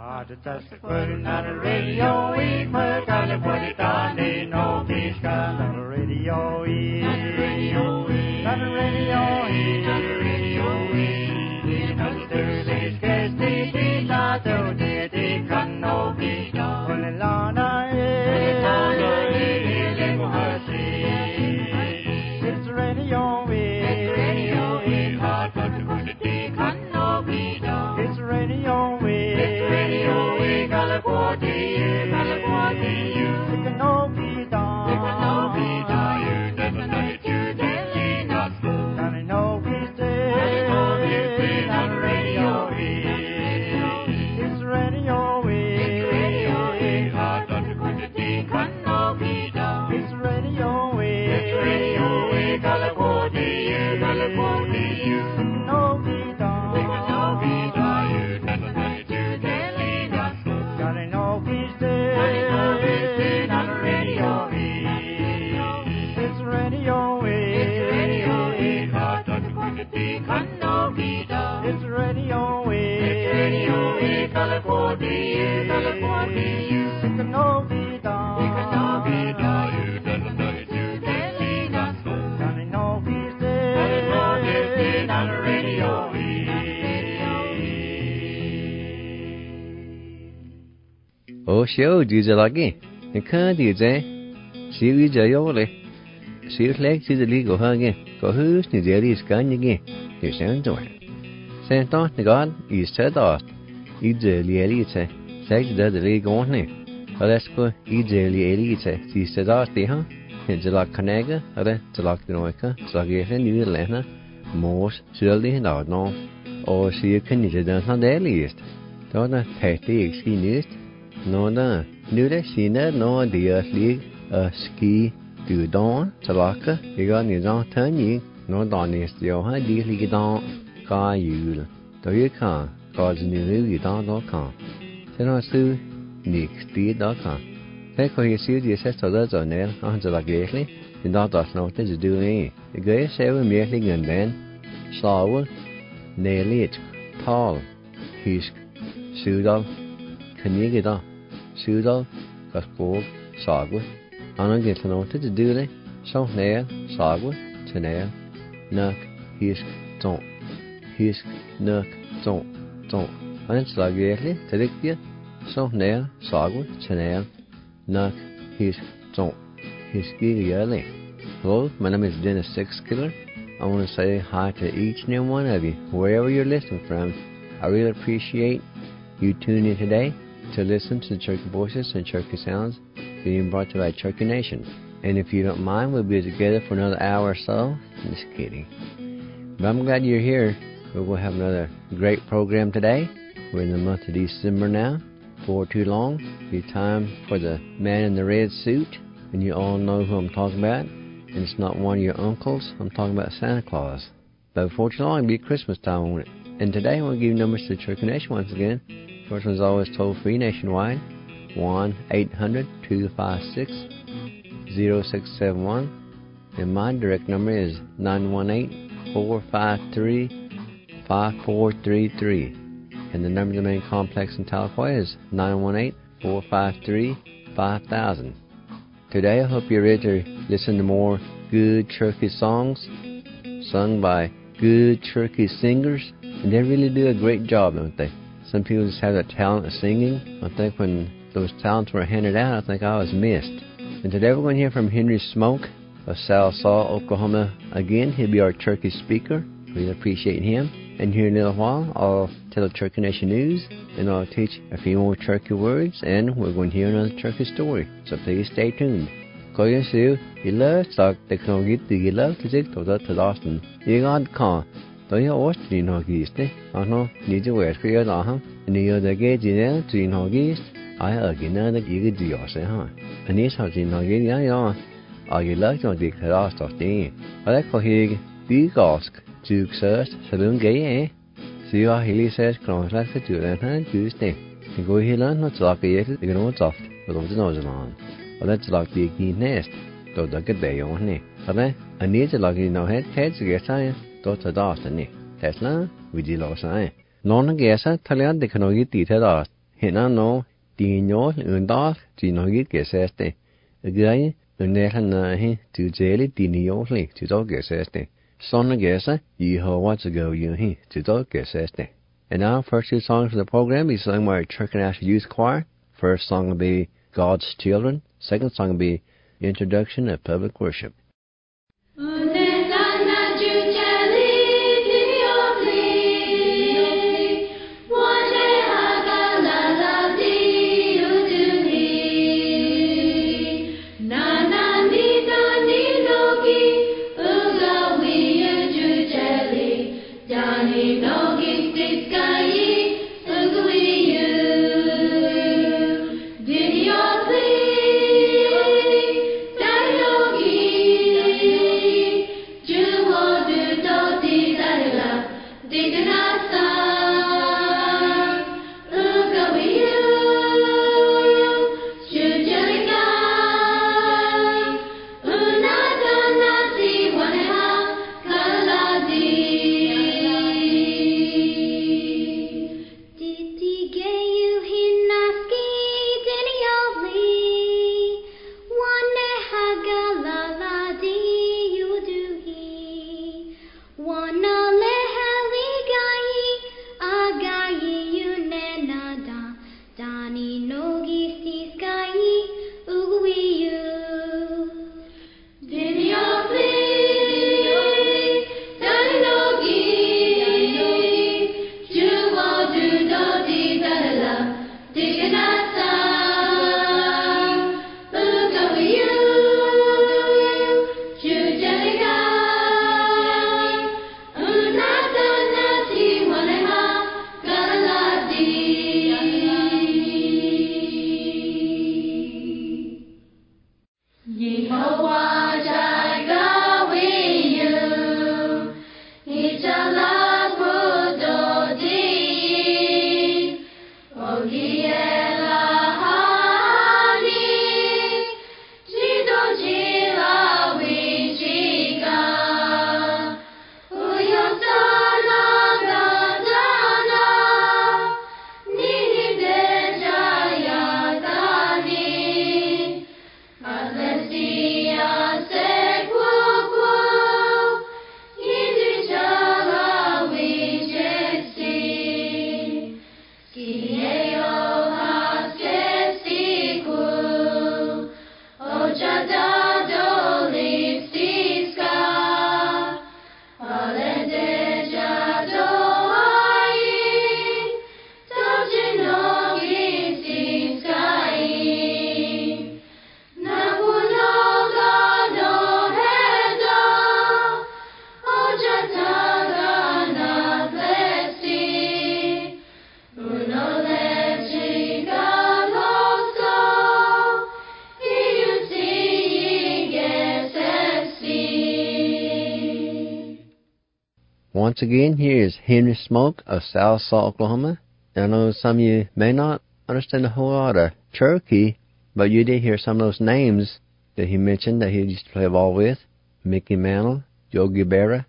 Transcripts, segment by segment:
Just putting on the radio, we gotta put it on the no peace gun on the radio, on the radio, on the radio, on the radio, on the Thursday's case, the not the gun no peace gun, on the lana, it's the radio, hard to put the gun no peace gun, it's the radio, Oh, show, Jesus, lucky. The candy, eh? See you, Jayoli. See you, like, see the legal hugging. Go who's the jelly's gun again. You sound to it. Saint Don, the God, is said off. Eat the elite, say the league on me. Let's go, eat the elite, see said off the huh? And the lock Canaga, other the lock the Noica, so I gave a new Lena, most surely not no. Or see you can eat it on the earliest. Don't a petty excuse. No, no, nu det sine no de slik ski du don talaka jeg har ni don tani no don is jo ha de lige don ka jul da jeg kan ka ni lige don do kan så no su ni sti do kan det kan jeg sige de sætter der så nær han så lagelig den der der no det du ni jeg gør selv mere lige den slavel nelit tal fisk sudal kan jeg da Sudal, Gaspog, Sagwa, Anna get to know to do it, so nail, Sagwa, to nail, Nuck, Hisk, don't, Hisk, Nuck, don't, and it's like really, Tedictia, so nail, Sagwa, to nail, Nuck, Hisk, don't, Hiski, yearly. Hello, my name is Dennis Sixkiller. I want to say hi to each and every one of you, wherever you're listening from. I really appreciate you tuning in today to listen to the Cherokee Voices and Cherokee Sounds being brought to you by Cherokee Nation. And if you don't mind, we'll be together for another hour or so. I'm just kidding. But I'm glad you're here. We will have another great program today. We're in the month of December now. For too long, it'll be time for the man in the red suit. And you all know who I'm talking about. And it's not one of your uncles. I'm talking about Santa Claus. But before too long, it'll be Christmas time on it. And today, I want to give you numbers to the Cherokee Nation once again. First one's always toll-free nationwide, 1-800-256-0671. And my direct number is 918-453-5433. And the number to the main complex in Tahlequah is 918-453-5000. Today, I hope you're ready to listen to more good Cherokee songs sung by good Cherokee singers. And they really do a great job, don't they? Some people just have that talent of singing. I think when those talents were handed out, I think I was missed. And today we're going to hear from Henry Smoke of Salsaw, Oklahoma. Again, he'll be our Cherokee speaker. We appreciate him. And here in a little while, I'll tell the Cherokee Nation news, and I'll teach a few more Cherokee words, and we're going to hear another Cherokee story. So please stay tuned. Call you soon. You love stock technology. Do you love to take to Austin? You got car. Tôi ở Austin họ ghi thế, nó như thế vậy cái đó ha, nếu đã cái gì đó thì họ ghi, ai ở cái nơi đó cái gì ở sẽ ha, anh ấy sao thì họ ghi đó, ở cái lớp cho việc đó sao thế, ở đây có cái bí gót, chụp search, sử dụng cái chỉ có cái search còn lại cái chữ là thế chữ thế, thì có cái lớn nó chỉ cái gì thì nó soft, rồi nó nói rằng, ở đây chỉ là cái nest, tôi đã cái đề ông này, ở đây anh ấy chỉ là cái nào hết cái sao to da Tesla, we did last night. Non gas, Talia, the Kanogi theatre, Hina no, Dino, Undar, Dinogi, Geseste, a guy, Unehanahi, to Jelly, Dinioli, to dog Geseste. Son of Gesa, Yehovah to go you he, to dog Geseste. And now, first two songs of the program be sung by Turkanash Youth Choir. First song will be God's Children. Second song will be Introduction of Public Worship. Once again, here is Henry Smoke of South Salt, Oklahoma. I know some of you may not understand a whole lot of Cherokee, but you did hear some of those names that he mentioned that he used to play ball with. Mickey Mantle, Yogi Berra.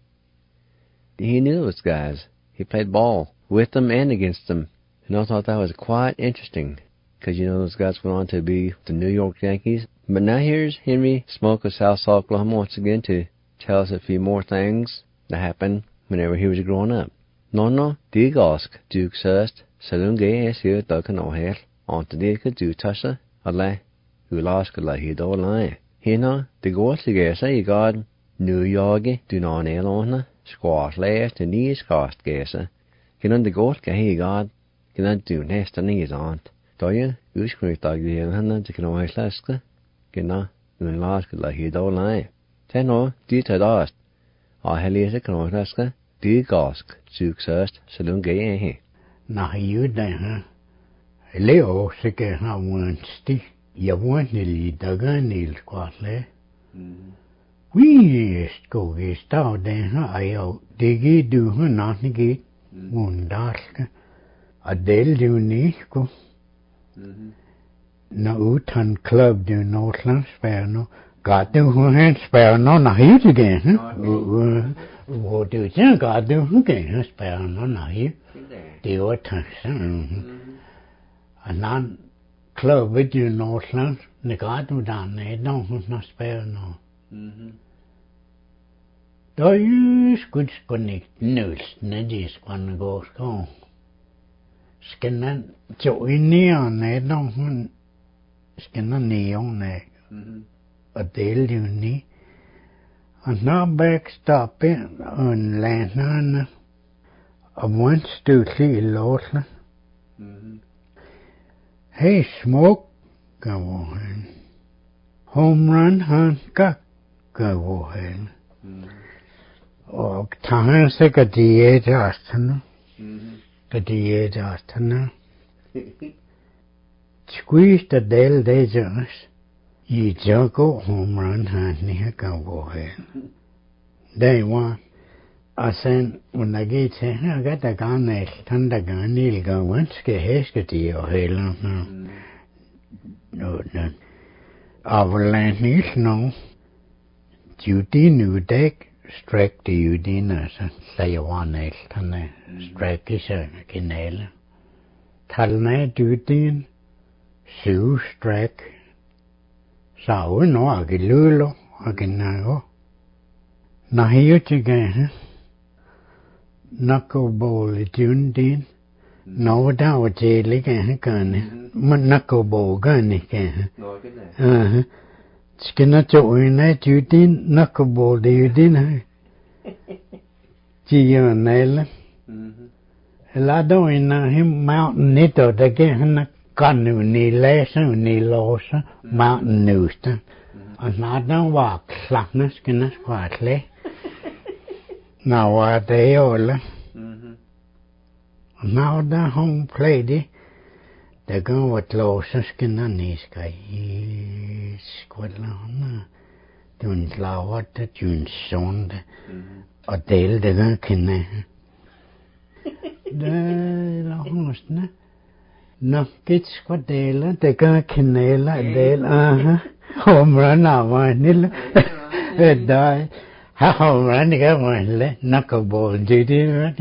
He knew those guys. He played ball with them and against them. And I thought that was quite interesting, because you know those guys went on to be the New York Yankees. But now here's Henry Smoke of South Salt, Oklahoma once again to tell us a few more things that happened whenever he was growing up. Nono digosk juk sust salunge esir token ohel on to dika du tassa alle ulask la hido line. Hina digosige say God New York do non elona squash last to knees cost gesa. Kinan digos he God kinan do nest and knees on. Doya uskri tag the hana to kino heslaska kina ulask la hido line. Teno dita dast. I hellies kino heslaska digosk juk sust salunge he. Na you then, Leo sike ha wansti, ya wanili daganil quatle. We go gestau den ha ayo, digi du ha natnigi, wundarska, adel du nisko. Na utan club du Northland Sperno, got du hen Sperno na hit again. What do you think I do again? Sperno na hit. Det var tanken. And then club with you Northland, the God would on it, no, not spare no. Då ju skulle skånigt nös när det skulle gå skån. Skinnan jo in neon ne no skinnan neon ne a del you ni and now backstop in on land a once to see Lordland. Hey smoke go on home run hunt go on og tager sig at diæt aften diæt aften squeeze the del de just you just go home run hunt near go hen day one I said when I get here I got the gun next the gun neil go once get hæske de og heller no avalanche is no duty new deck stræk det jo dine så siger han næsten stræk i sig kanale talne du din syv stræk så nu ikke lølo og genau nej jo ikke knuckleball dun din nå der var det ikke kan men knuckleball kan ikke skinna joina jutin knuckleball det din Gionel la doina him mountain nito da gen kanu ni lesa ni losa mountain newsta and na wa klakna skinna squatle now what they all now the home played they go with losa skinna ni sky squadlana dun lawat dun sonde og del det der kende det la hosne nok git skadela det gør kanela del homran av nil dai homran det gør le knuckleball det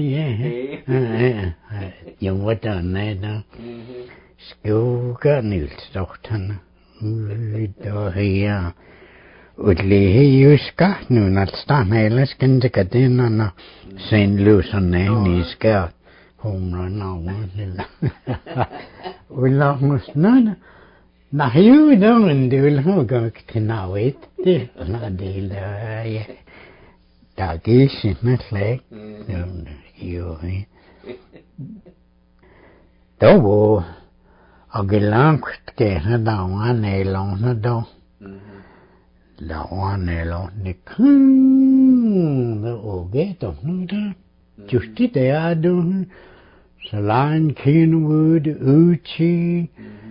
yung what on der skuga nilstochterne då her udlige juska nu nat stan hele skinde kadena na St. Louis on ni ska home run now ulla musna na hiu no ndul ho ga knawet det na del ja da gis na slæg jo då wo og gelangt ke na da wan elon na do la one elon ni the ogeto no da justi te adu Saline Kenwood Uchi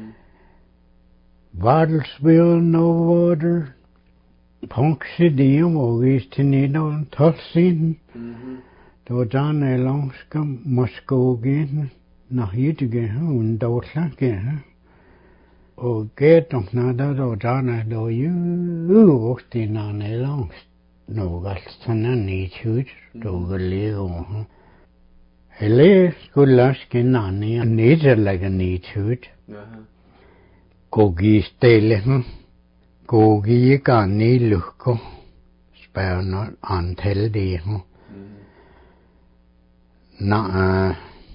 Bartlesville no water Ponksidium Augustinidon Tolsin då dan elon ska Moskogin na hitige hun dårslake og getom nada då dana då ju ostina nelongs något sånn i tjut då leo hele skulle skinna ni nederlägga ni tjut gogi stelle gogi kan ni lukko spärna antal det na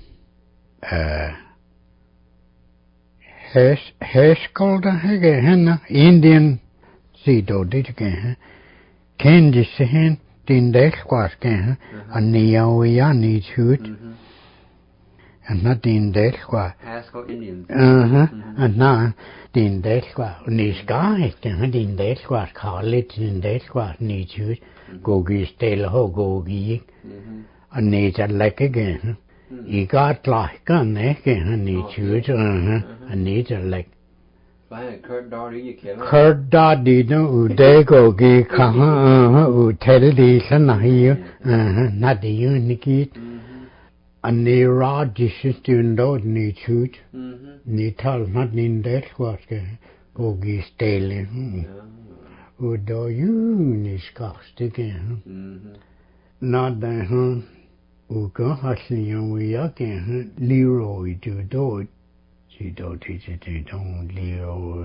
Häskolda hege henne Indian sido dit ge kendi se hen din delskwas ge an niao ya ni chut and not din delskwa Haskell Indians. and na din delskwa ni ska ge din delskwas kallet din delskwas ni chut gogi stel ho gogi an ni ta lekke ge I got like gun ni chut an ni ta lek Kurt Doherty Kurt Doherty no udego gi ka utel di sana hiyo na di uniki an ni radish stundo ni chut ni tal not ni delskwaske gogi stele udo ni skastige not the uga hasli yo yake Leroy do chỉ đồ thì chỉ đông liều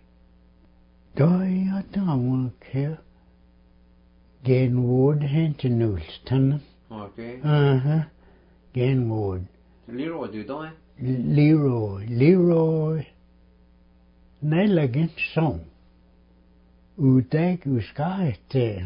đôi ở trong kia Gainwood hen til Nulstan. Okay. Gainwood. Leroy du đó ấy. Leroy. Nei lagen song. Udag uskarte,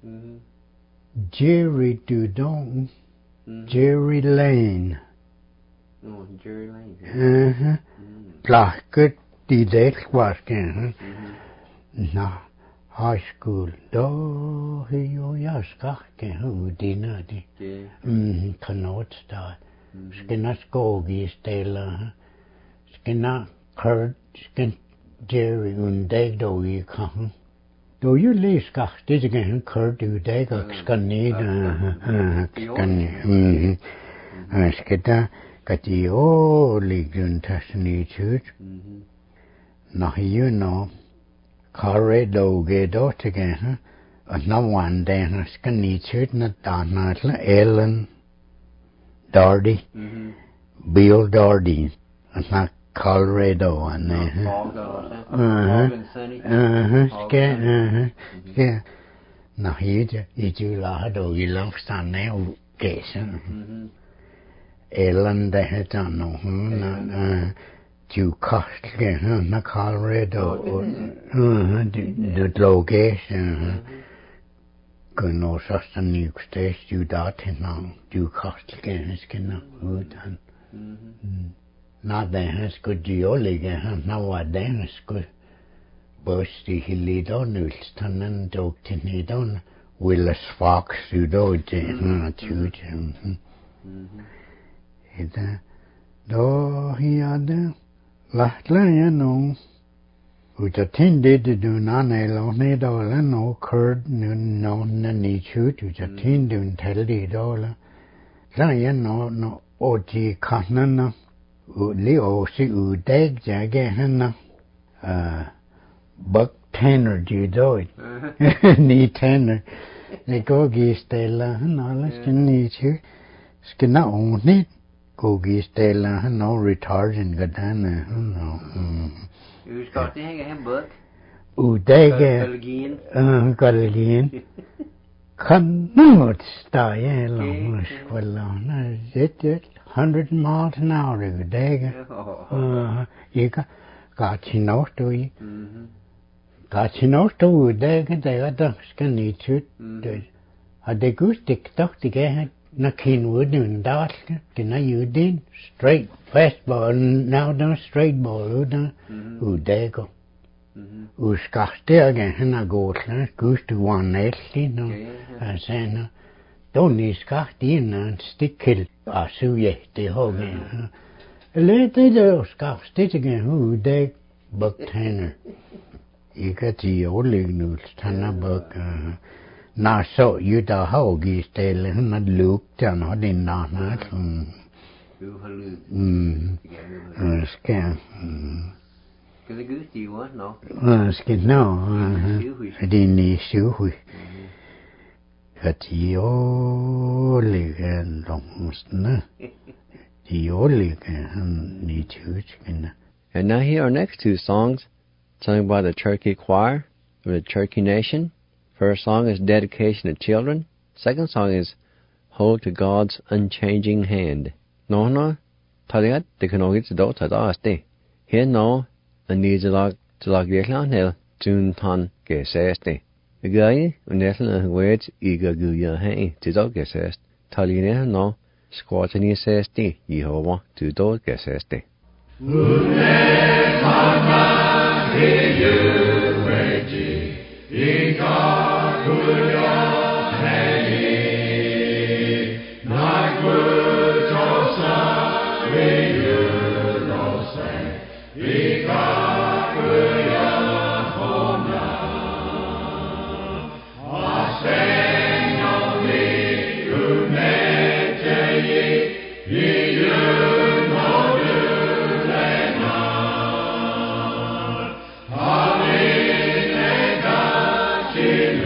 Jerry Dudon. Jerry Lane. Oh, Jerry Lane. Plaket die dekwarsken. Na. High school, då är jag skakade hudina de. Kanotstad. Skina skog istället. Skina Kurt, skin Jerry undeg då i kan. Då ju le skakade det igen Kurt undeg och skanni skanni. Skita katio liguntasni chut. Na you know. Corridor get again, and no one then can need it not done Ellen Dardy, Bill Dardy, and not Colorado and yeah. Now here you lado you love stand now guess. Ellen they had done no you cost again, not Colorado, the location. Good no such a new stage, you dot now, you cost again, it's gonna good. Not then, it's good, you again, now what then is good. Busty, he lead on, Wilston and Doctor need on, Willis Fox, you do, shoot him. Though he had Lahtla no, which attended to do none alone, dollar no curd, no nanny shoot, which attended to tell the dollar. Lion no, oti canna, Leo see udeg jagahanna, buck tenor, do do it. Knee tenor. They go gistella, and all this can need you. Skinna own it. Gogi stella no retardant gadana no. You got the hang book. Udege Galgin Canut stay long squalona it 100 miles an hour every day. You got you know to you. Got you know to udege they got the skinny tooth. Had they goose tick tock to get na Kenwood and Dark, can I you did straight fastball now done straight ball who they go. Who scarce again and I go goose to one else, no. I say no. Don't need scarce in and stick kill or sue ye the whole game. Later the scarce stitch again who they buck tanner. You got the old noodles tanner buck. Now so you the hoagie still not look down on in not scan. Cause the goose you want no. Skin no. I didn't need shoe. But you only can long you only can need to skin. And now here are next two songs sung by the Cherokee Choir of the Cherokee Nation. First song is Dedication to Children. Second song is Hold to God's Unchanging Hand. No, Taliat, the Kanogits, do Tadaste. Here no, and these are like the Clownhill, June Ton, Geseste. The guy, Nathan words, eager Guya Hay, to dog Gesest. Talina no, squatting Sesti, Yehovah, to dog Geseste. Amen.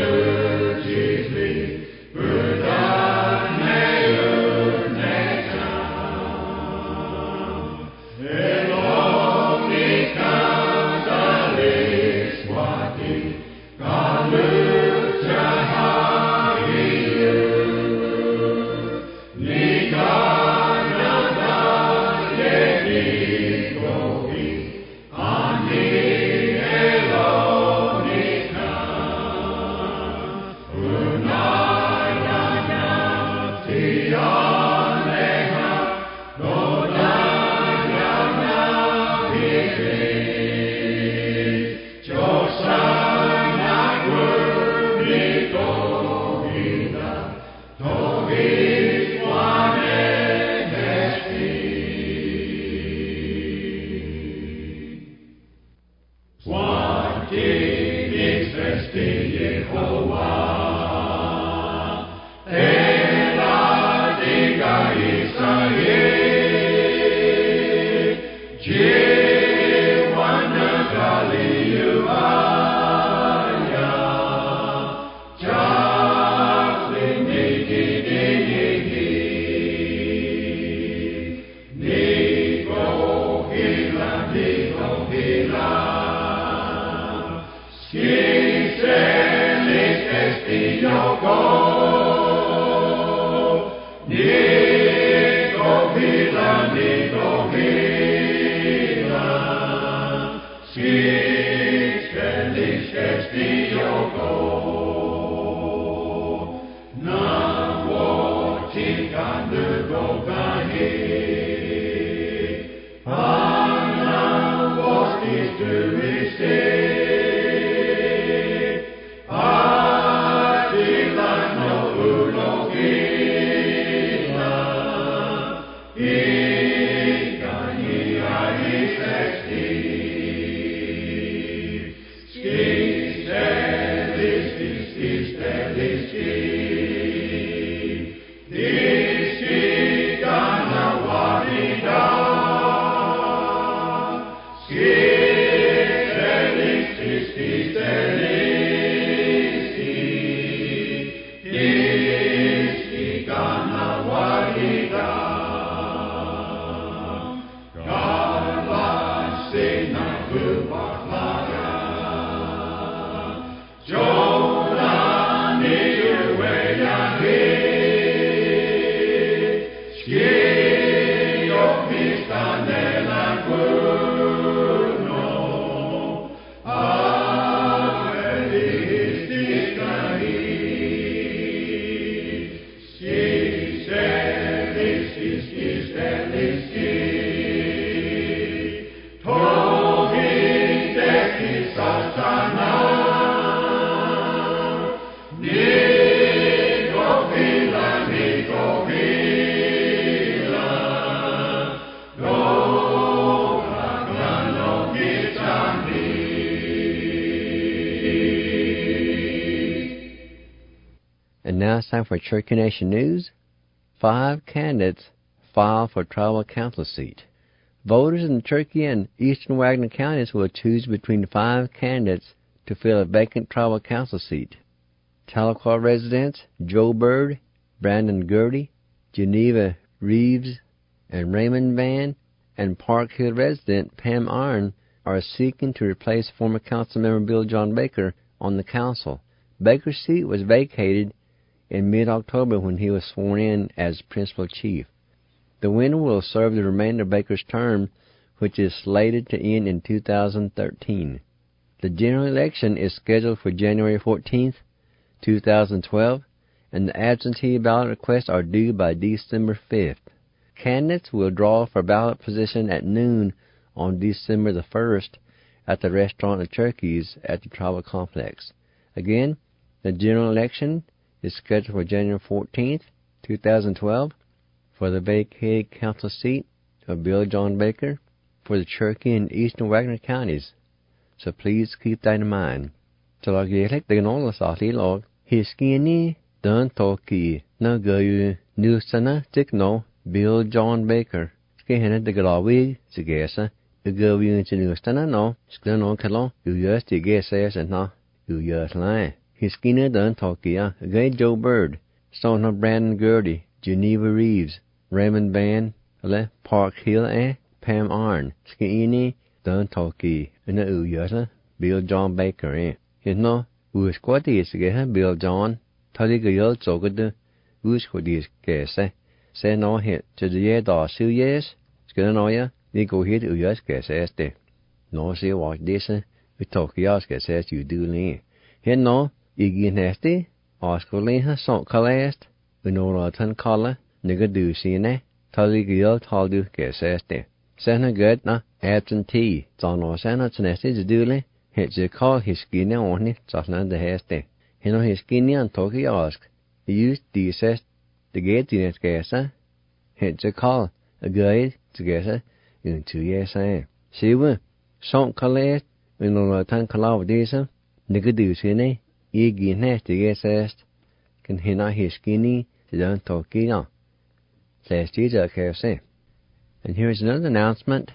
And now it's time for Cherokee Nation News. 5 candidates file for tribal council seat. Voters in the Cherokee and eastern Wagner counties will choose between 5 candidates to fill a vacant tribal council seat. Tahlequah residents Joe Bird, Brandon Gertie, Geneva Reeves, and Raymond Van, and Park Hill resident Pam Arn are seeking to replace former Councilmember Bill John Baker on the council. Baker's seat was vacated in mid-October when he was sworn in as principal chief. The winner will serve the remainder of Baker's term, which is slated to end in 2013. The general election is scheduled for January 14th, 2012, and the absentee ballot requests are due by December 5th. Candidates will draw for ballot position at noon on December the 1st at the Restaurant of Cherokees at the Tribal Complex. Again, the general election is scheduled for January 14th, 2012, for the vacated council seat of Bill John Baker for the Cherokee and eastern Wagner counties. So please keep that in mind. Talagilek the Gnolasati log, his skinny dun toki, no go you new sana tickno, Bill John Baker. Skihena the Galawi, Sigesa, the go you into new stana no, Sklano Kalon, you just the guesses and no, you just lie. His skinny dun toki, a gay Joe Bird, son of Brandon Gertie, Geneva Reeves, Raymond Van, Park Hill, Pam Arn, Skinny dun toki, and the Uyata, Bill John Baker, You know, us quati is get Bill John, Taligayol Zogad, us quadis gese, say no hit to the year da 2 years, Skanoya, they go hit Uyas gese. No see what this, we talk yas gese you do lean. Here no, Iggy nasty, Oscolin has sunk calast, we know rotten collar, nigger do see ne, Taligayol told you gese. Sena good na, absentee, John or Sena nasty to do Hit the call his skinny on it, Sasna the haste. He know his skinny and talky ask. He used the assess the gate in his gasa. Hit the call a guide to gasa in 2 years. See we, Sunk Calais, we know a tan calaw this, nigger do sinny, ye nasty gasast. Can he not his skinny to don't talky on? Says Jesus, say. And here's another announcement.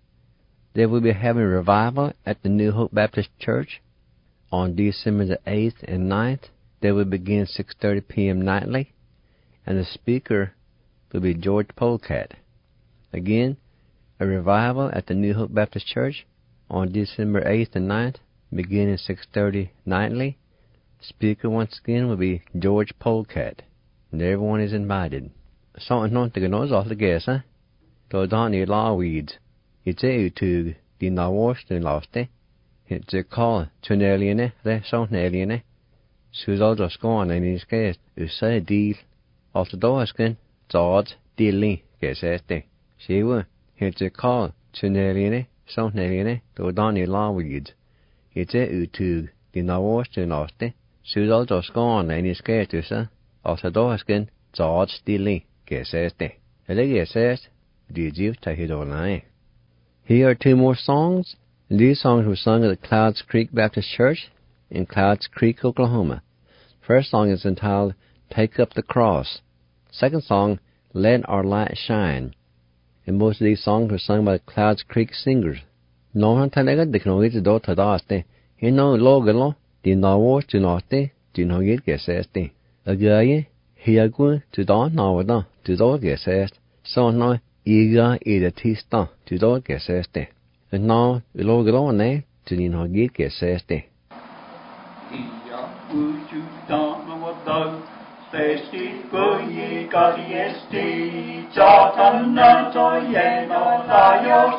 They will be having a revival at the New Hope Baptist Church on December the 8th and 9th. They will begin 6:30 p.m. nightly, and the speaker will be George Polecat. Again, a revival at the New Hope Baptist Church on December 8th and 9th, beginning 6:30 nightly. Speaker once again will be George Polecat, and everyone is invited. Something not to know all the guess, huh? To Donny Lawweeds. It's a to the Nawash and lost it. It's a call to an alien, the sound alien. Sue's all just gone and his guest is a deal. Off the door skin, George Dilly, guess it. She will. It's a call to an alien, sound alien, to Donny Lawweeds. It's a to the Nawash and lost it. Sue's all just gone and his guest is off the door skin, George Dilly, guess it. And I guess it. Did you take it online? Here are two more songs. These songs were sung at the Clouds Creek Baptist Church in Clouds Creek, Oklahoma. First song is entitled Take Up the Cross. Second song, Let Our Light Shine. And most of these songs were sung by the Clouds Creek singers. No one talaga diknogi do tadaste. Hino logalo di nawo tunaste dinogit geseste. Agaye hiagu to don nawada to do gesest. So no Iga idatista to do geseste. And now ilogone to dinogit geseste. Ia uju dama wado Stesti kuyi kariesti Jatana to yeno layo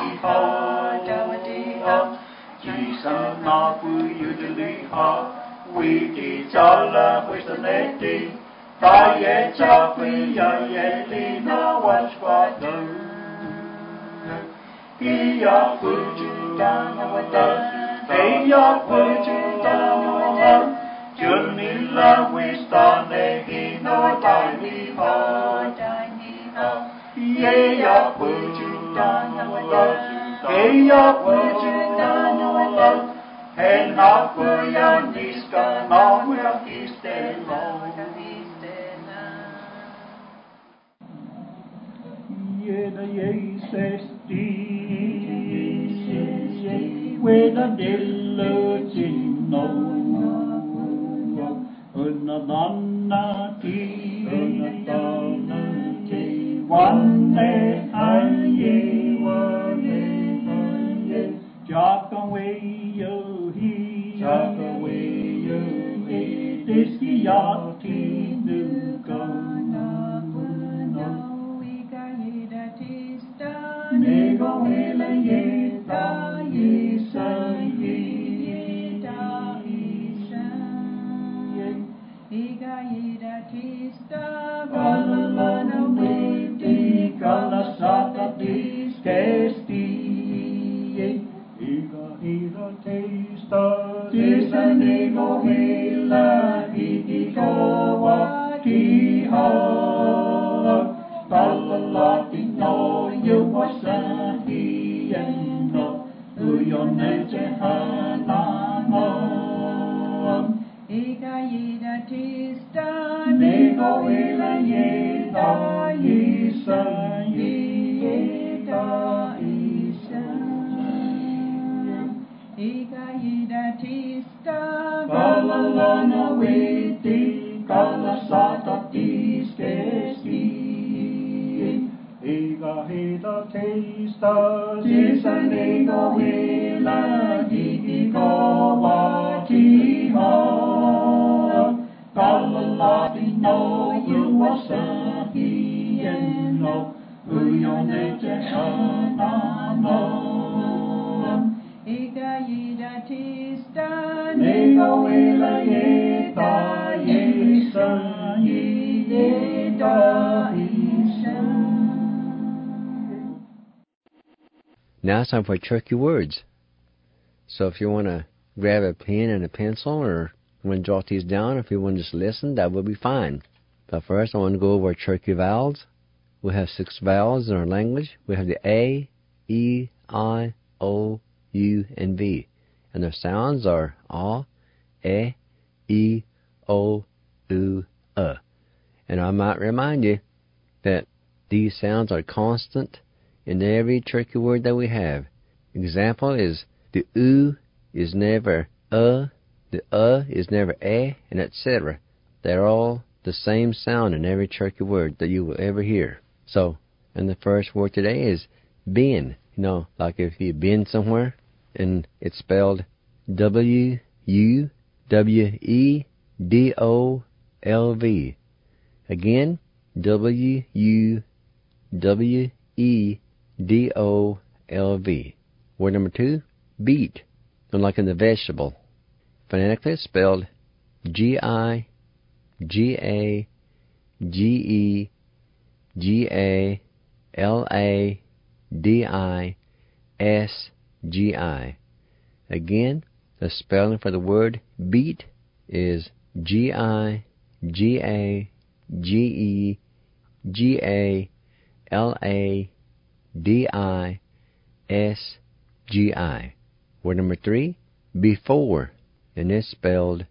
jawadiha Jisana kuyu diliha Wiki jala wisdaneti Taye chakuya yelina washwado Ia uju dama wado Eya pujudana, Junila wistane hino dainiha. Eya pujudana, Eya pujudana, Hena kuya niska namuya istela. Yeda yesesti. With a diligino, una donna one day aye, jock away you he, this yachty new go, nego yeta. Galana witi, galasata diskesti. Iga tista, tisanigo hila, ikikawa kiha. Galalati no, you wasahi endo, uyone jehanano. Iga yida tista, nego ila yeda isa, yeda isa. Iga yida tista, galalana witi, galasata diskesti. Iga hida tista, tisa nego ila, ikikawa kiha. Galalati no, you wasahi eno, uyone jehana no. Iga yida tista, nego ila yeda yisa, yeda isa. Now it's time for Turkey Words. So if you want to grab a pen and a pencil, or you want to jot these down, if you want to just listen, that will be fine. But first I want to go over our Turkey vowels. We have 6 vowels in our language. We have the A, E, I, O, U, and V. And their sounds are A, E, O, U, And I might remind you that these sounds are constant in every Turkey word that we have. Example is the U is never the is never a, and etc. They're all the same sound in every Turkey word that you will ever hear. So, and the first word today is been. You know, like if you've been somewhere, and it's spelled W-U-B-E-N. W-E-D-O-L-V. Again, W-U-W-E-D-O-L-V. Word number 2, beet, like in the vegetable. Phonetically it's spelled G-I-G-A-G-E-L-A-D-I-S-G-I. Again, the spelling for the word beet is G-I-G-A-G-E-L-A-D-I-S-G-I. Word number 3, before, and it's spelled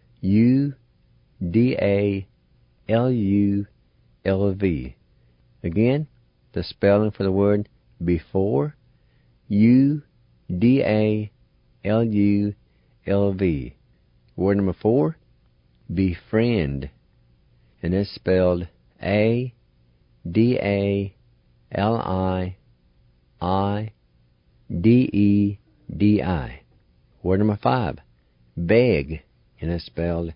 U-D-A-L-U-L-V. Again, the spelling for the word before, U-D-A-L-U-L-V. Word number 4, befriend, and it's spelled A-D-A-L-I-I-D-E-D-I. Word number 5, beg, and it's spelled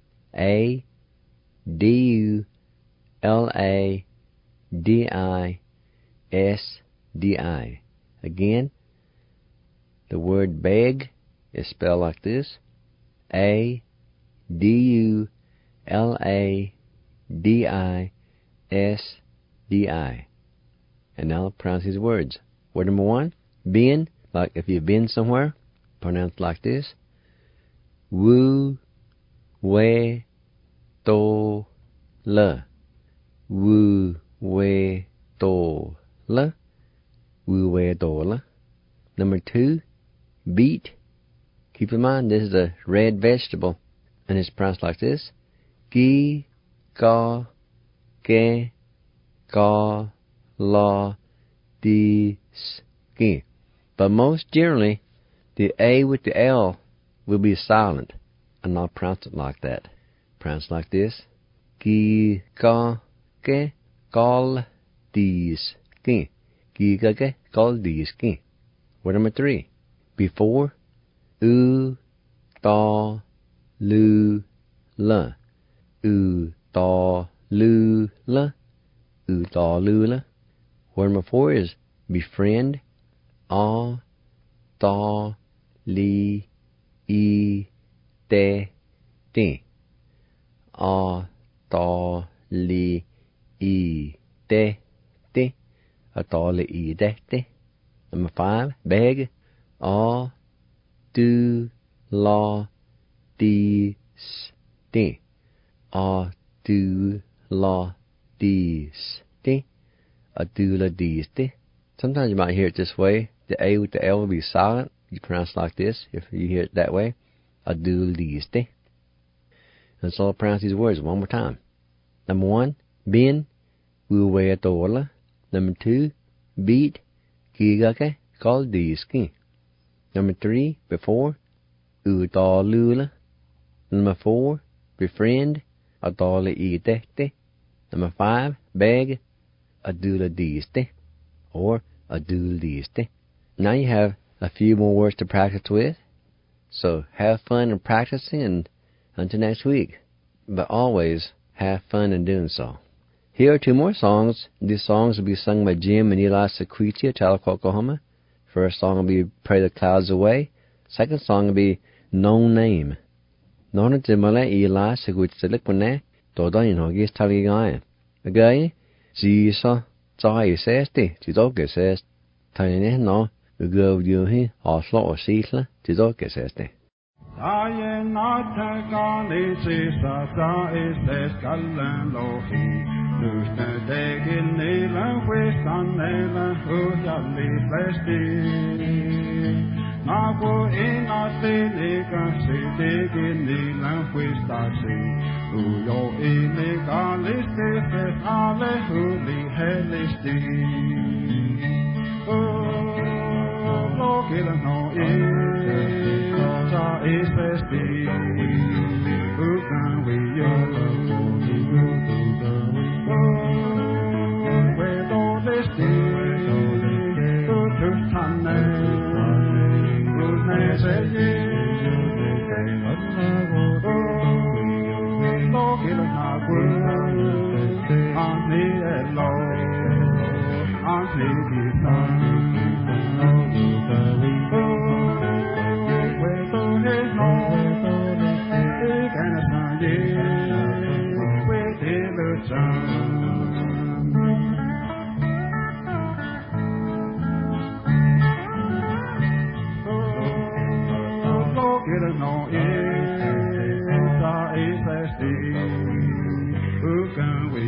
A-D-U-L-A-D-I-S-D-I. Again, the word beg is spelled like this: A-D-U-L-A-D-I-S-D-I. And now pronounce these words. Word number 1, been, like if you've been somewhere, pronounced like this: Wu-we-to-la. Wu-we-to-la. Wu-we-to-la. Number 2, beet. Keep in mind this is a red vegetable, and it's pronounced like this: Gi-ga-ge-ga-la-di-ski. But most generally, the A with the L will be silent, and I'll pronounce it like that. Pronounced like this: Gi-ga-ge-ga-la-di-ski. Gi-ga-ge-ga-la-di-ski. Word number 3, before, U-ta-lu-la. U-ta-lu-la. U-ta-lu-la. Word number 4 is befriend, A-ta-li-E-te-te. A-ta-li-E-te-te. A-ta-li-E-te-te. Number 5, beg, A-du-la-di-sti. A-du-la-di-sti. A-du-la-di-sti. Sometimes you might hear it this way. The A with the L will be silent. You pronounce it like this if you hear it that way: A-du-la-di-sti. And so I'll pronounce these words one more time. Number 1, bin, wu-we-to-la. Number 2, beet, gi-ga-ge-ga-la-di-ski. Number 3, before, U-ta-lu-la. Number 4, befriend, A-ta-li-E-te-te. Number 5, beg, A-du-la-di-sti, or A-du-la-di-sti. Now you have a few more words to practice with, so have fun in practicing, and until next week. But always have fun in doing so. Here are 2 more songs. These songs will be sung by Jim and Eli Sequiti of Tahlequah, Oklahoma. First song will be Pray the Clouds Away. Second song will be No Name. Nona Jimala Eli Sequiti Selikwane, Doda in Hogis Taligai. Again, Jesus, Zai Sesti, Tidoke says, Tane no, Ugo Yuhi, Oslo or Sisla, Tidoke Sesti. I am not a god, it's a sata, it's a skallan lohi. Lusne degin nila, wistan nila, hujali flesti. Nago in a sinica, si degin nila, wistasi. Uyo inika listis, ale huli helisti. Lokila no is festi, who can we with all this who to Tane, who's no is a who can we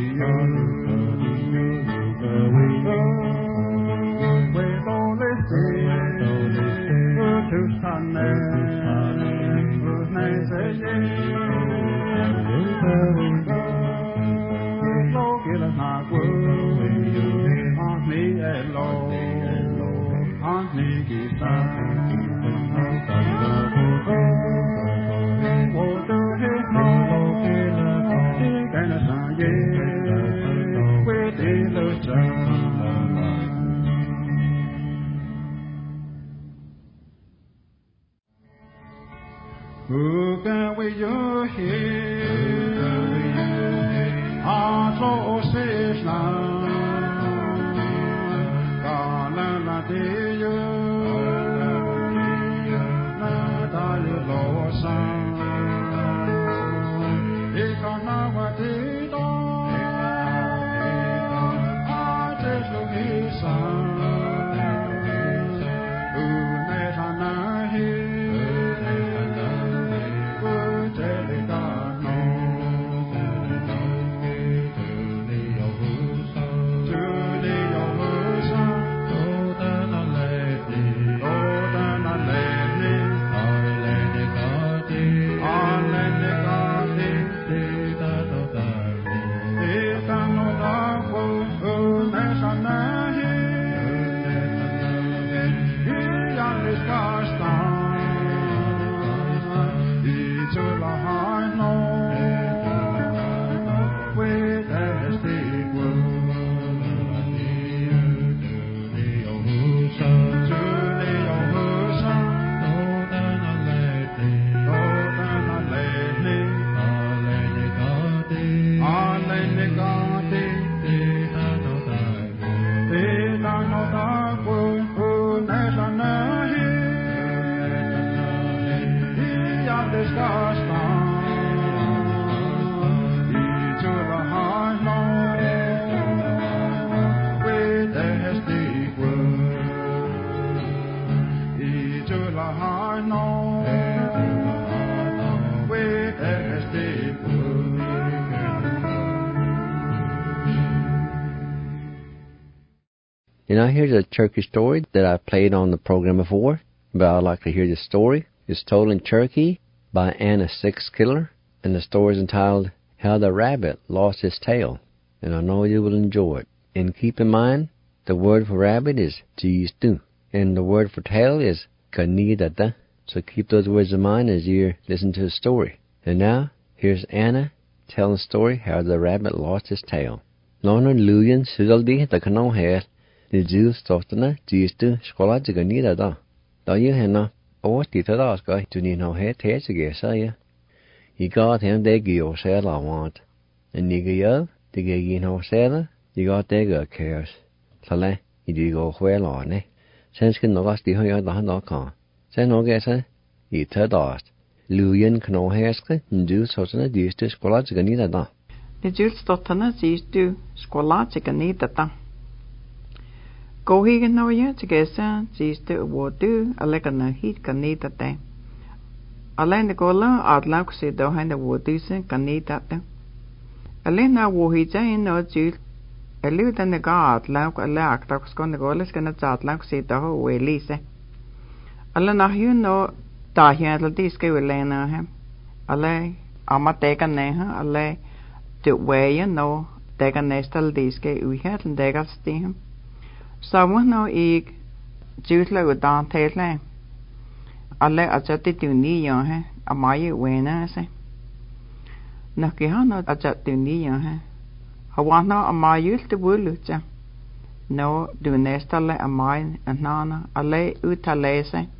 with only to stand whose name is no get us not good on me alone on me get who can we you hear? Our soul says now, God la de you, na da you lo san, ikana wa de do, I just look his son, who never na he. You know, here's a Turkey story that I played on the program before, but I'd like to hear the story. It's told in Turkey by Anna Sixkiller, and the story is entitled How the Rabbit Lost His Tail, and I know you will enjoy it. And keep in mind, the word for rabbit is jistu, and the word for tail is kanidata, so keep those words in mind as you listen to the story. And now, here's Anna telling the story How the Rabbit Lost His Tail. Lorna Luyan Sudaldi the Canon Hair. The Jews Tostana, Jistu, Skolajiga Nida. Do you have or Titaska to Nino Head Tessiga, say? You got him de Gio Sella I want. And Nigio, the Gagino Sella, you got Dega cares. Sale, you do go well on it. Since can no last the Hoya the Handoka. Sen no guesser, you Tadast. Luyan Cano Haska, and Jews Tostana, Jistu, Skolajiga Nida. The Jews Tostana, Jistu, Skolajiga Nida. Go higan no ya together, Jistu wodu, a leg on a heat can need that day. Alain the gola, I'd like to see the hand of woodus can need that day. Alain now wo he in no Jew, a little than the guard, like a lack, that's going to go, let's get a chat like see the whole way, Lisa. Alain, you know, da he had a disc will lay on him. Alain, I'm a take a name, Alain, to way you know, take a nestal disc we had and they got steam. Someone no egg, juice like a down tail. I let a chatty to knee on her, a my winner, say. Nakihano a chat to knee on her. I want now a my used to woolucha. No, do nesta le a mine and nana, a lay utalese.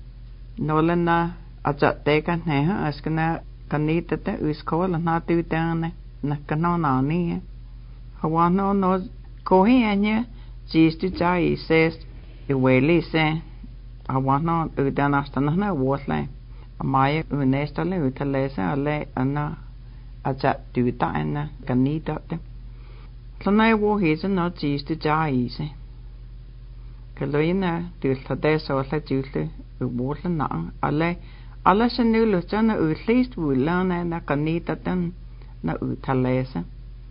Nolena a chat take a neha as can need that is called and not do down, Nakanona near. I want no cohe and ye. Jistu Jai says, the way Lisa, I want not Udanastana water, a Maya Unestale Utalesa, a lay Anna, a chat to Diana, can need up them. Tonai war his and not Jistu Jai easy. Kaloina, do Tades or let you the water now, a lay Alla sen nulutana utlist vullana na kanitatan na utalesa.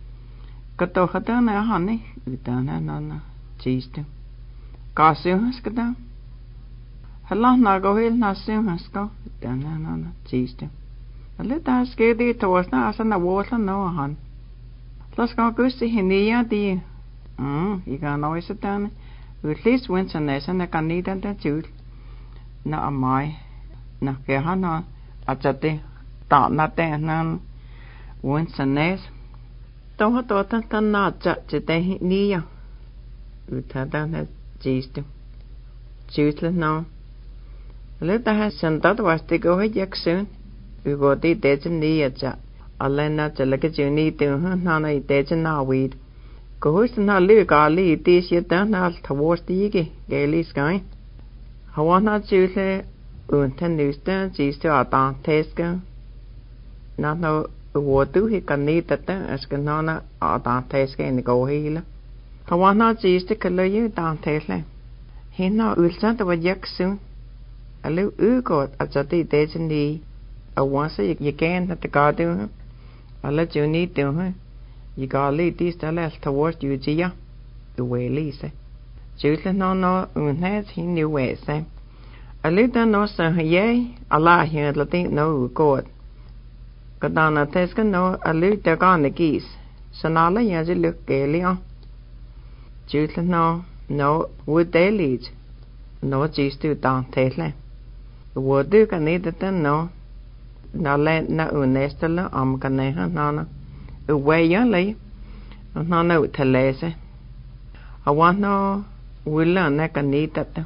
Katohatana hani utana nana chistu. Kasuhaskata. Hala nagohil nasuhaska utana nana chistu. Alita skedi toasna asana wosla no han. Laska gusti hinia di. Iga noisatana. Utlist winsanesa na kanitatan chul. Na amai. Na kehana achate ta na te nan winsanes toha tota tanna chate niya utada na jistu chusle no leta ha santa wasti go heksun ugoti techen niya cha alena chalake juni te na na techen na weed go husna le gali ti shita na thawosti geli sky hawana chusle Unten nusten jistu atan teska na no wotu hi kanitata askanana atan teska in go hila kawana jistu kaloyu tan tesle hina ulsanta wa yaksun alu ugot achati tejni awansa yiken na tagadu ala juni tu yigali tistala towards yujiya uwelise jutla no unhet hi new wese Alita no sa ye Allah here latin no god. Kadana teska no alita gana gis. Sanala yaji look galia. Jutla no would they lead. No jistu dan tesle. Would do canida no. Na le na unestala kaneha nana. Uwe yali. Nana utelese. I want no willa na canita.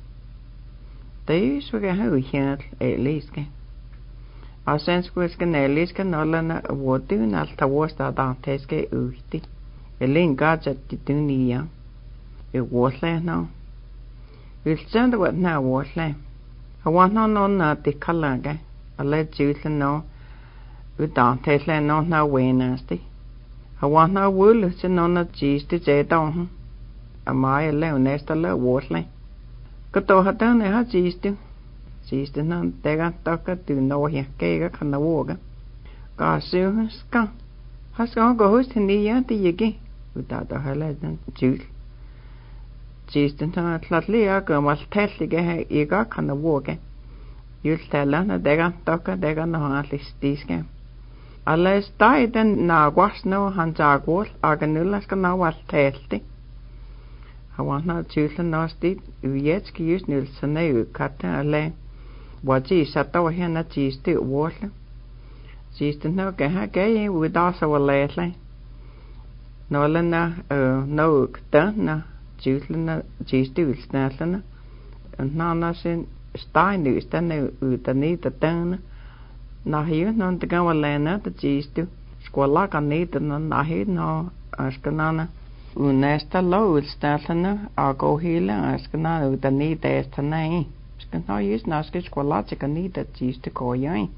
This we have here at least. Our sense was can at least can all na what do not towards that teske uhti. A link gadget to dunia. It was there now. We'll send what now was there. I want no the color. I let you know. We don't Tesla no now way nasty. I want no wool to no cheese to say down. Am I alone nest a little water? Katohatan ha jistu nan tega taka tu no ya kega kana woga ka su ska haska go host ni ya ti yegi utata hala dan jul jistu tan tlatli ya go mal teslige ha iga kana woga yul tala na tega taka tega no ha listiske alla stai den na was no han jagwol aganulas kana was testi I want not to nasty, Uyetski used Nilsoneu, Cata Ale. What she sat over here not cheese to water. She's to know gay with also a lately. Nolana, no, dana, Jutlina, cheese to Snatlana, and Nana sin Steinu, Stanu, Utanita Dana. Now here, none to go a lana, the cheese to Squalaka need and I hear no, Ascanana. Unesta low stalana go hila askana utani testanai. Skana use naskish qualatica need that cheese to call yain.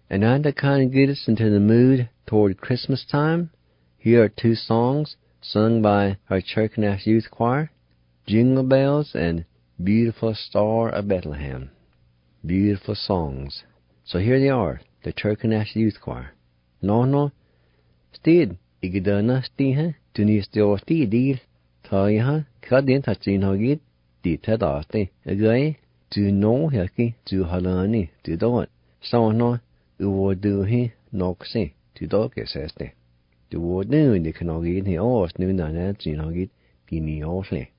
And now to kind of get us into the mood toward Christmas time, here are 2 songs sung by our Cherkanash Youth Choir, Jingle Bells and Beautiful Star of Bethlehem. Beautiful songs. So here they are, the Cherkanash Youth Choir. No, steed, igedana stiha, tunis deorti deal, tayaha, kadin tatsin hagit, ditadate, agay, tu no haki, tu halani, tu dot, no, uwoduhi, noxi, tu dokeseste. Du wodu, the kanogit, he always knew that zinogit, dini osle.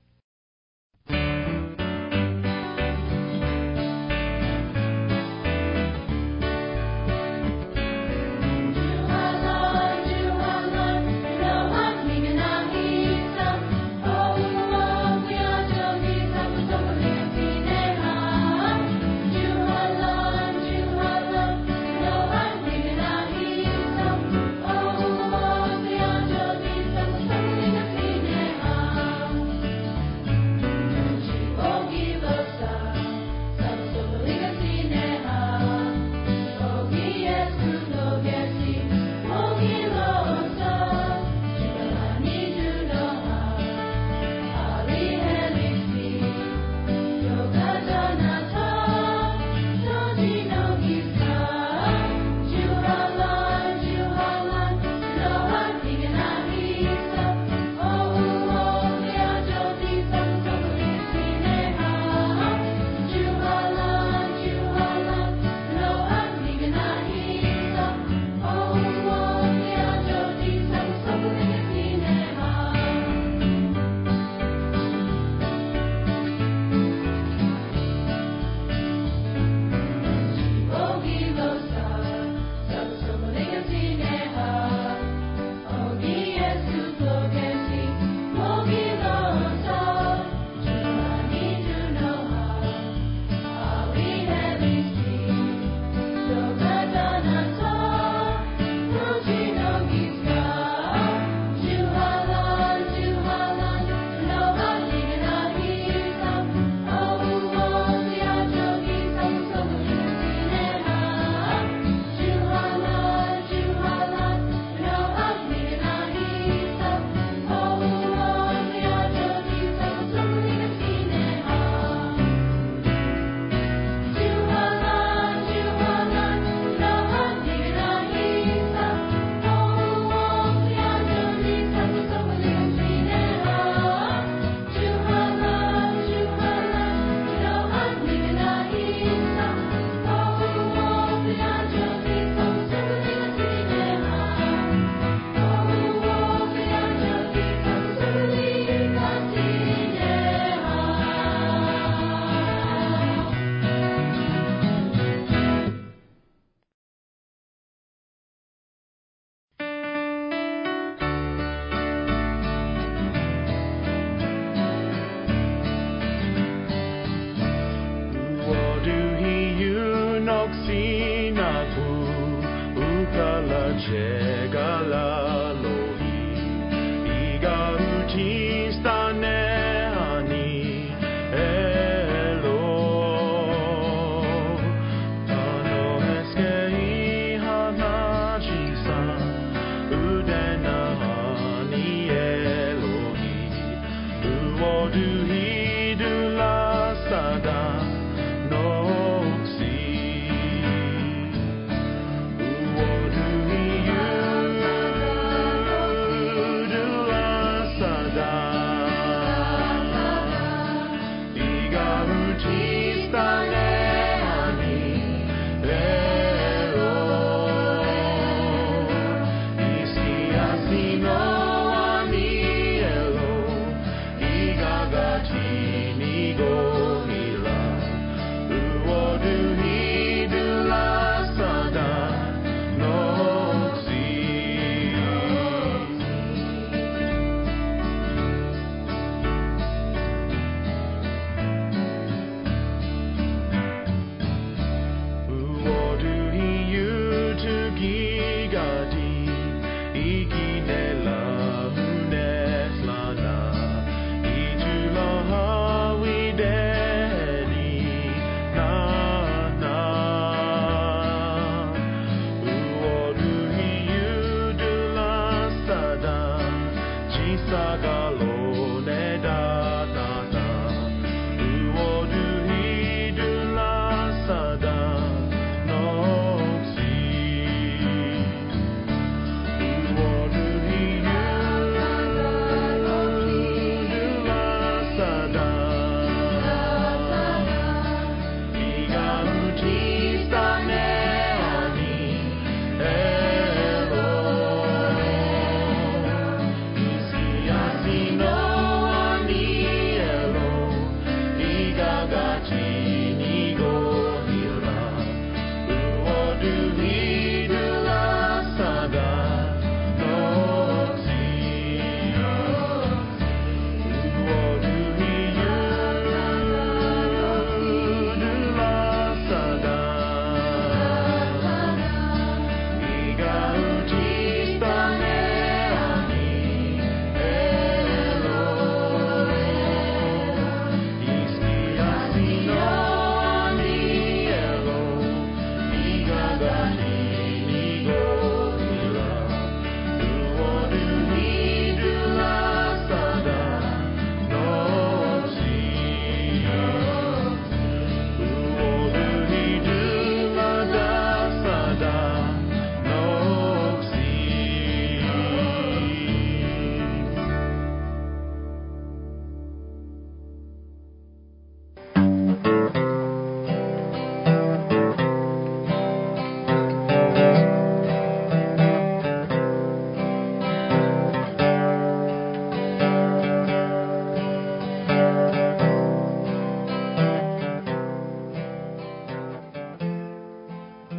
You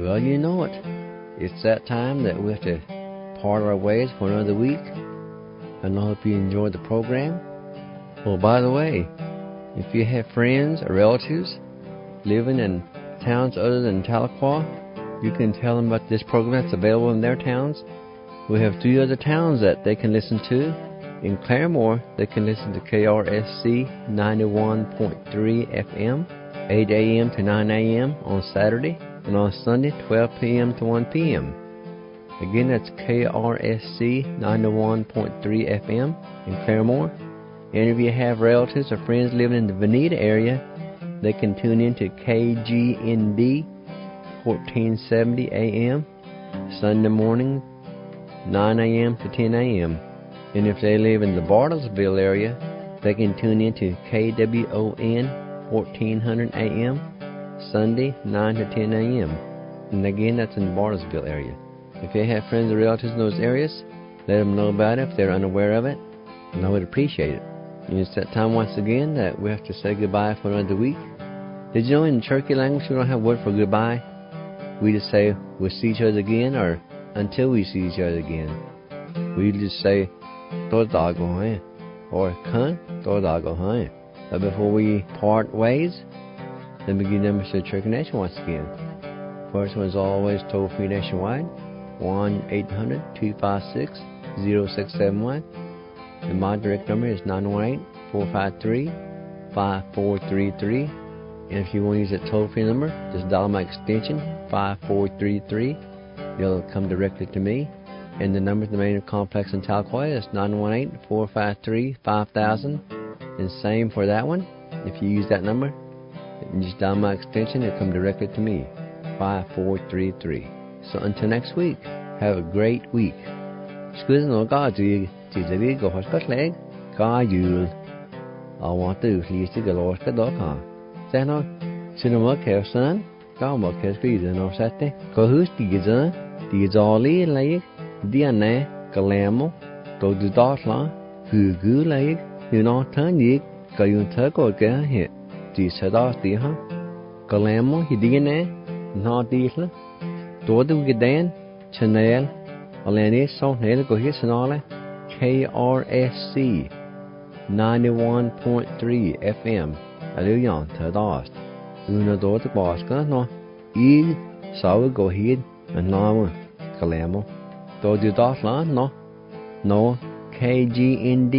Well, you know it. It's that time that we have to part our ways for another week. And I hope you enjoyed the program. Well, by the way, if you have friends or relatives living in towns other than Tahlequah, you can tell them about this program that's available in their towns. We have 3 other towns that they can listen to. In Claremore, they can listen to KRSC 91.3 FM, 8 a.m. to 9 a.m. on Saturday, and on Sunday, 12 p.m. to 1 p.m. Again, that's KRSC 91.3 FM in Claremore. And if you have relatives or friends living in the Veneta area, they can tune in to KGND 1470 AM, Sunday morning, 9 a.m. to 10 a.m. And if they live in the Bartlesville area, they can tune in to KWON 1400 AM, Sunday, 9 to 10 a.m. And again, that's in the Bartlesville area. If you have friends or relatives in those areas, let them know about it if they're unaware of it, and I would appreciate it. And it's that time once again that we have to say goodbye for another week. Did you know in Cherokee language we don't have a word for goodbye? We just say we'll see each other again, or until we see each other again. We just say Todago, or Kun Todago. But before we part ways, let me give numbers to the Cherokee Nation once again. First one is always toll-free nationwide, 1-800-256-0671. And my direct number is 918-453-5433. And if you want to use that toll-free number, just dial my extension, 5433. It'll come directly to me. And the number to the main complex in Tahlequah is 918-453-5000. And same for that one. If you use that number, and just dial my extension, it'll come directly to me, 5433. So until next week, have a great week. Excuse me, God, chỉ để go hospital leg, God you. I want to least the Lord cái đó cả. Thế nó, xin nó kéo sơn, có một kéo cái gì nó sát thế. Có hứa thì giờ lý lấy, đi này, cái lemo, tôi đi đó là, hư lấy, như nó thấy gì, cái yung thấy có cái hiện, chỉ sẽ đó tí ha. Cái lemo thì đi này, nó đi là, tôi đi cái đèn, channel, Alani sau này là có hết nó là KRSC 91.3 FM. Ở đây nhọn thở đó, nó đó thì bỏ cái nó, ý sau có hết, nó mà cái lemo, tôi đi đó là nó KGND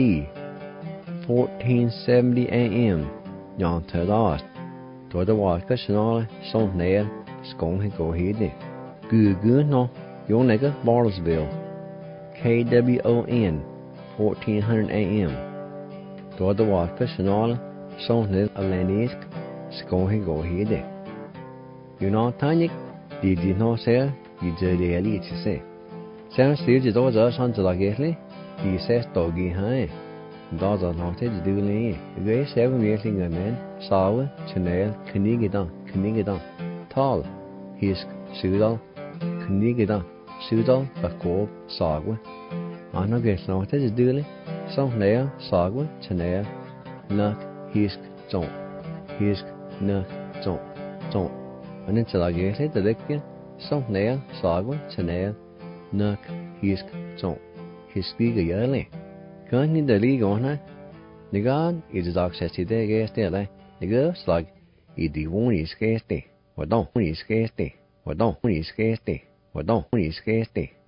1470 AM, nhọn thở đó, tôi đã bỏ cái nó là sau này cũng hay có hết này, cứ nó. Your nigga, Bartlesville, KWON, 1400 AM. Door the water, Personal, Sonne, Alanisk, Skohe go here. You know, Tanic, did you know, sir? You did the elite to say. Sam still the doors are sons of Gately, he says doggy high. Doors are not to do lay. Gray 7 years in a man, sour, Chanel, Knigidan, tall, his pseudo. Knigidan, pseudo, Bakov, Sagwa. I know guess not to do it. Some nail, Sagwa, Chanel, Nuck, Hisk, Zon. Hisk, Nuck, Zon. And until I guess it, the liquor, some nail, Sagwa, Chanel, Nuck, Hisk, Zon. His speaker yearly. Can't need the league on her. The god is access to their guest there. The girls like, it the one is scarcely. Or don't, is scarcely. Or don't, is scarcely. Or don't, is scarcely.